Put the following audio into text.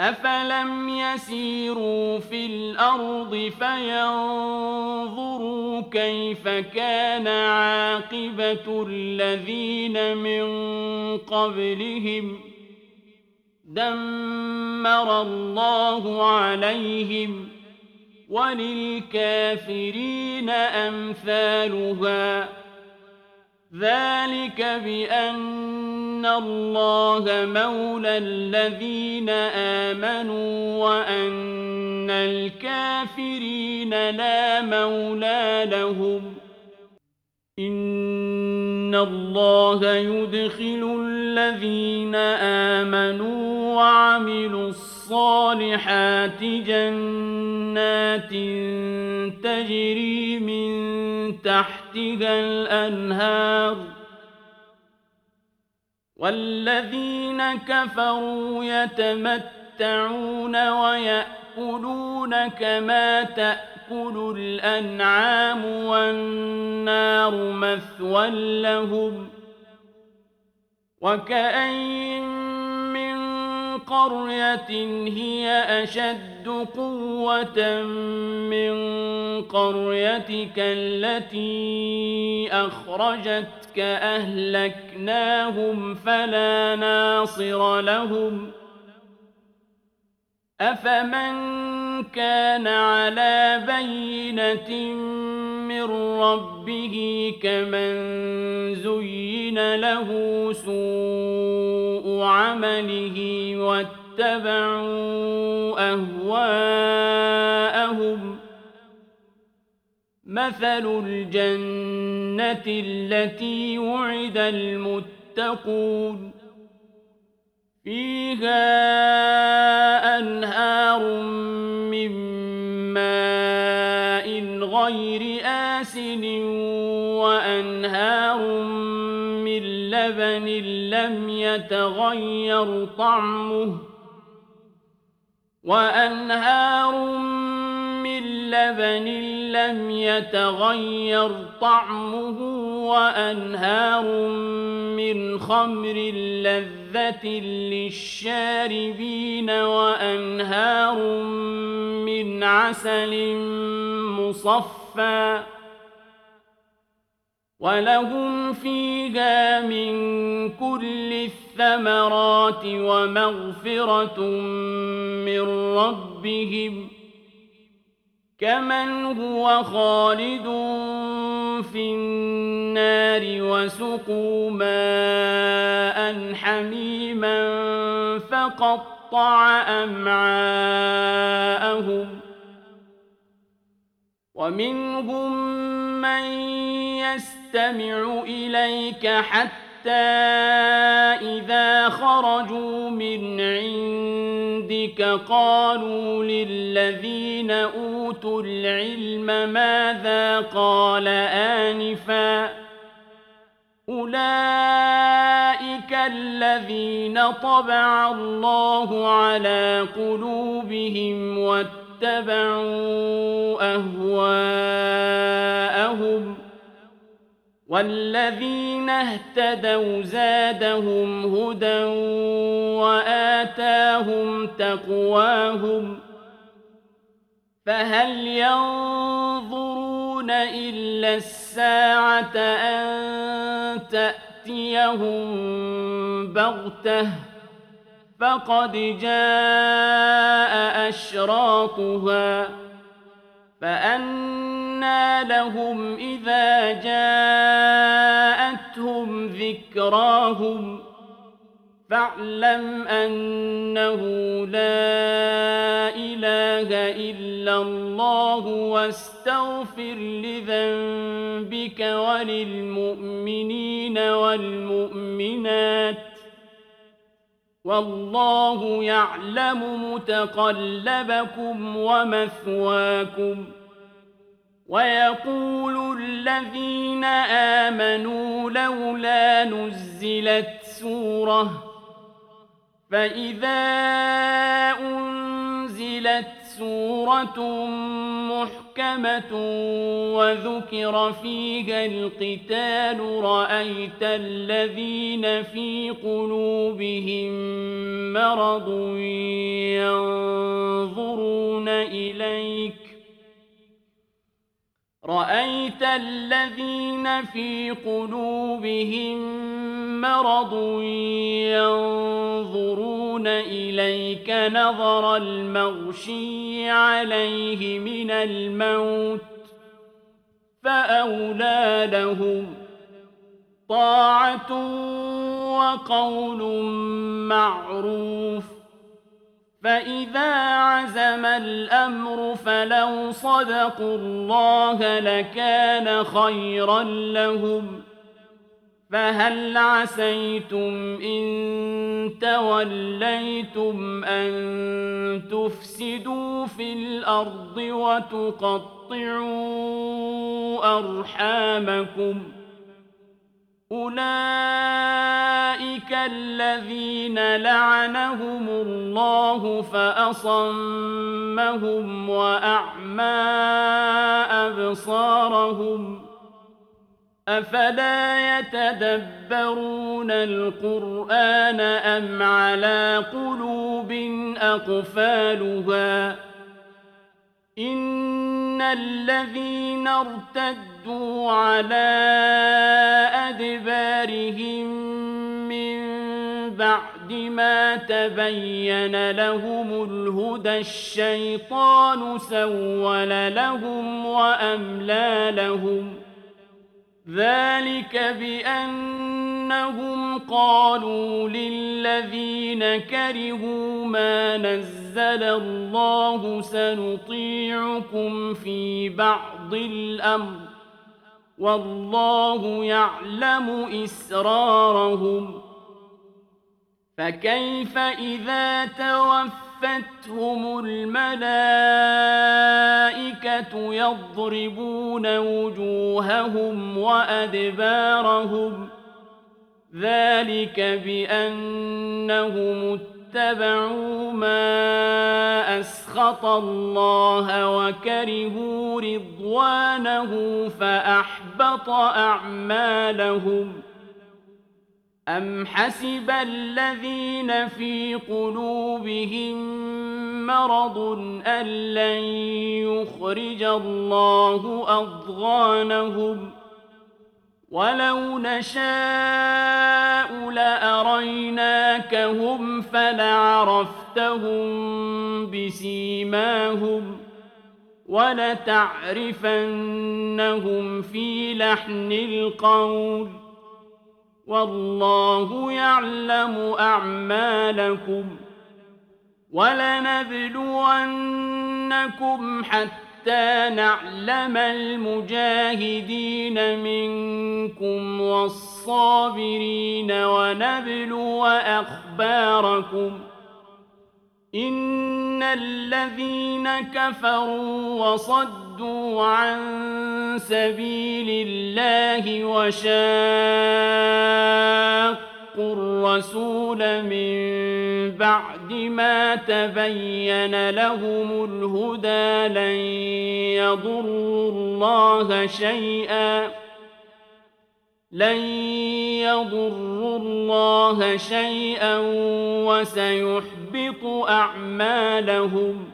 أفلم يسيروا في الأرض فينظروا كيف كان عاقبة الذين من قبلهم دمر الله عليهم وللكافرين أمثالها ذلك بأن الله مولى الذين آمنوا وأن الكافرين لا مولى لهم إن الله يدخل الذين آمنوا وعملوا الصالحات جنات تجري من تحتها الأنهار والذين كفروا يتمتعون ويأكلون كما تأكل الأنعام والنار مثوى لهم وكأين من قرية هي أشد قوة من قريتك التي أخرجتك أهلكناهم فلا ناصر لهم أفمن كان على بينة من ربه كمن زين له سوء عمله واتبعوا أهواءهم مثل الجنة التي وعد المتقون فيها أنهار من ماء غير آسن وأنهار من لبن لم يتغير طعمه وأنهار من خمر لذة للشاربين وأنهار من عسل مصفى ولهم فيها من كل الثمرات ومغفرة من ربهم كمن هو خالد في النار وسقوا ماء حميما فقطع أمعاءهم ومنهم من يستمع إليك حتى إذا خرجوا من عندك قالوا للذين أوتوا العلم ماذا قال آنفا أولئك الذين طبع الله على قلوبهم واتبعوا أهواءهم والذين اهتدوا زادهم هدى وآتاهم تقواهم فهل ينظرون إلا الساعة أن تأتيهم بغتة فقد جاء أشراطها فأنى لهم إذا جاءتهم ذكراهم فاعلم أنه لا إله إلا الله واستغفر لذنبك وللمؤمنين والمؤمنات والله يعلم متقلبكم ومثواكم ويقول الذين آمنوا لولا نزلت سورة فإذا أنزلت سورة محكمة وذكر فيها القتال رأيت الذين في قلوبهم مرض رأيت الذين في قلوبهم مرض ينظرون إليك نظر المغشي عليه من الموت فأولى لهم طاعة وقول معروف فإذا عزم الأمر فلو صدقوا الله لكان خيرا لهم فهل عسيتم إن توليتم أن تفسدوا في الأرض وتقطعوا أرحامكم أولئك الذين لعنهم الله فأصمهم وأعمى أبصارهم أفلا يتدبرون القرآن أم على قلوب أقفالها إن الذين ارتدوا على أدبارهم من بعد ما تبين لهم الهدى الشيطان سول لهم وأملى لهم ذلك بأنهم قالوا للذين كرهوا ما نزل الله سنطيعكم في بعض الأمر والله يعلم إسرارهم فكيف إذا توفتهم الملائكة يضربون وجوههم وأدبارهم ذلك بأنهم اتبعوا ما أسخط الله وكرهوا رضوانه فأحبط أعمالهم أم حسب الذين في قلوبهم مرض أن لن يخرج الله أضغانهم ولو نشاء لأريناكهم فلعرفتهم بسيماهم ولتعرفنهم في لحن القول والله يعلم أعمالكم ولنبلونكم حتى نعلم المجاهدين منكم والصابرين ونبلو أخباركم إن الذين كفروا وصدوا عن سبيل الله وشاقوا الرسول من بعد ما تبين لهم الهدى لن يضروا الله شيئا وسيحبط أعمالهم